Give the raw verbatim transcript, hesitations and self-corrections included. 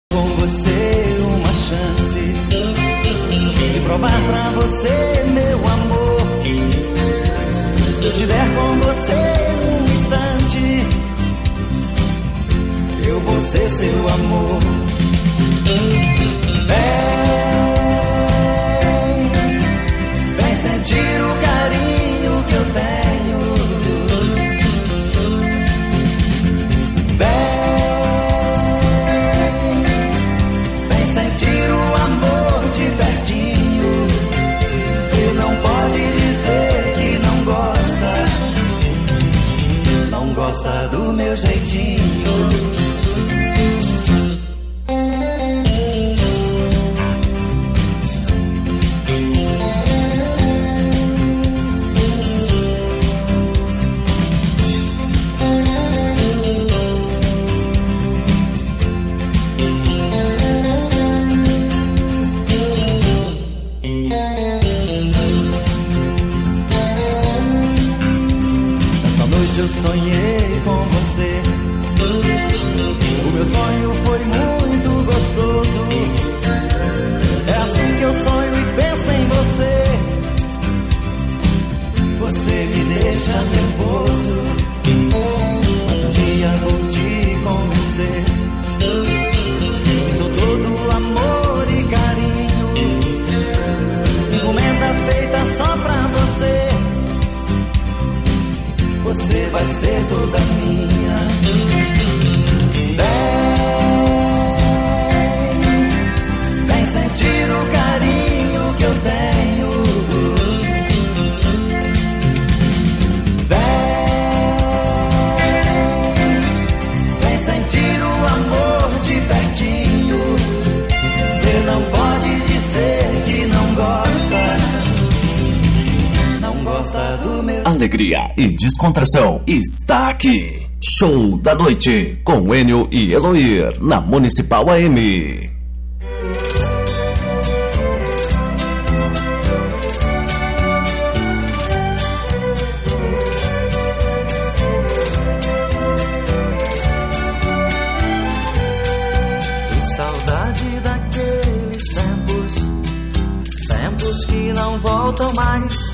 Com você uma chance de provar pra você, meu amor. Se eu tiver com você um instante, eu vou ser seu amor. Vem, vem sentir o carinho que eu tenho. Vem, vem sentir o amor de pertinho. Você não pode dizer que não gosta, não gosta do meu jeitinho. Eu sonhei com você. O meu sonho foi muito gostoso. É assim que eu sonho e penso em você. Você me deixa nervoso, mas um dia vou te convencer. Que sou todo amor e carinho. Encomenda feita só pra você. Você vai ser toda minha. Vem, vem sentir o carinho que eu tenho. Vem, vem sentir o amor de pertinho. Você não pode dizer que não gosta, não gosta do meu. Alegria e descontração está aqui. Show da noite com Enio e Eloir na Municipal A M. Que saudade daqueles tempos, tempos que não voltam mais.